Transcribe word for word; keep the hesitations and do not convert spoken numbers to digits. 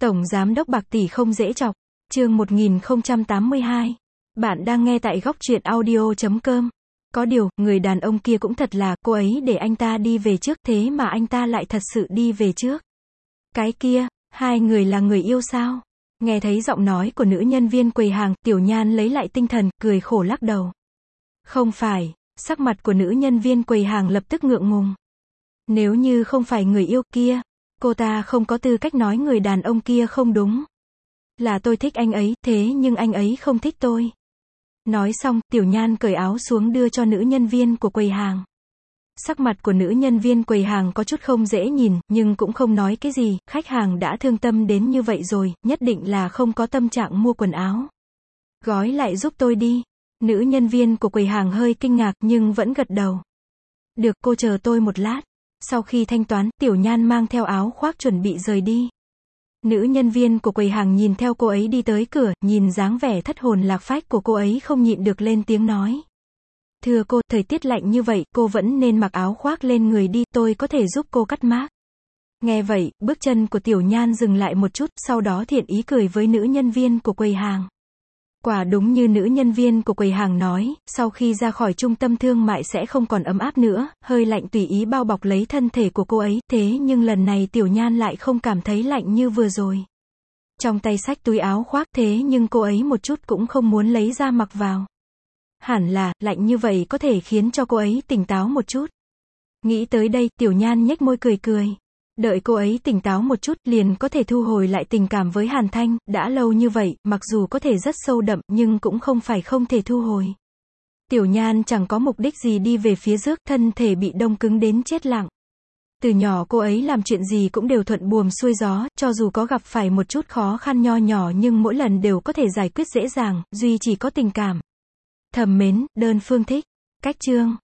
Tổng giám đốc bạc tỷ không dễ chọc. Chương một nghìn không trăm tám mươi hai. Bạn đang nghe tại góc truyện audio chấm com. Có điều, người đàn ông kia cũng thật là, cô ấy để anh ta đi về trước, thế mà anh ta lại thật sự đi về trước. Cái kia, hai người là người yêu sao? Nghe thấy giọng nói của nữ nhân viên quầy hàng, Tiểu Nhan lấy lại tinh thần, cười khổ lắc đầu. Không phải, sắc mặt của nữ nhân viên quầy hàng lập tức ngượng ngùng. Nếu như không phải người yêu kia, cô ta không có tư cách nói người đàn ông kia không đúng. Là tôi thích anh ấy, thế nhưng anh ấy không thích tôi. Nói xong, Tiểu Nhan cởi áo xuống đưa cho nữ nhân viên của quầy hàng. Sắc mặt của nữ nhân viên quầy hàng có chút không dễ nhìn, nhưng cũng không nói cái gì, khách hàng đã thương tâm đến như vậy rồi, nhất định là không có tâm trạng mua quần áo. Gói lại giúp tôi đi. Nữ nhân viên của quầy hàng hơi kinh ngạc nhưng vẫn gật đầu. Được, cô chờ tôi một lát. Sau khi thanh toán, Tiểu Nhan mang theo áo khoác chuẩn bị rời đi. Nữ nhân viên của quầy hàng nhìn theo cô ấy đi tới cửa, nhìn dáng vẻ thất hồn lạc phách của cô ấy không nhịn được lên tiếng nói. Thưa cô, thời tiết lạnh như vậy, cô vẫn nên mặc áo khoác lên người đi, tôi có thể giúp cô cắt mác. Nghe vậy, bước chân của Tiểu Nhan dừng lại một chút, sau đó thiện ý cười với nữ nhân viên của quầy hàng. Quả đúng như nữ nhân viên của quầy hàng nói, sau khi ra khỏi trung tâm thương mại sẽ không còn ấm áp nữa, hơi lạnh tùy ý bao bọc lấy thân thể của cô ấy, thế nhưng lần này Tiểu Nhan lại không cảm thấy lạnh như vừa rồi. Trong tay xách túi áo khoác, thế nhưng cô ấy một chút cũng không muốn lấy ra mặc vào. Hẳn là, lạnh như vậy có thể khiến cho cô ấy tỉnh táo một chút. Nghĩ tới đây, Tiểu Nhan nhếch môi cười cười. Đợi cô ấy tỉnh táo một chút, liền có thể thu hồi lại tình cảm với Hàn Thanh, đã lâu như vậy, mặc dù có thể rất sâu đậm, nhưng cũng không phải không thể thu hồi. Tiểu Nhan chẳng có mục đích gì đi về phía trước, thân thể bị đông cứng đến chết lặng. Từ nhỏ cô ấy làm chuyện gì cũng đều thuận buồm xuôi gió, cho dù có gặp phải một chút khó khăn nho nhỏ nhưng mỗi lần đều có thể giải quyết dễ dàng, duy chỉ có tình cảm. Thầm mến, đơn phương thích. Cách chương.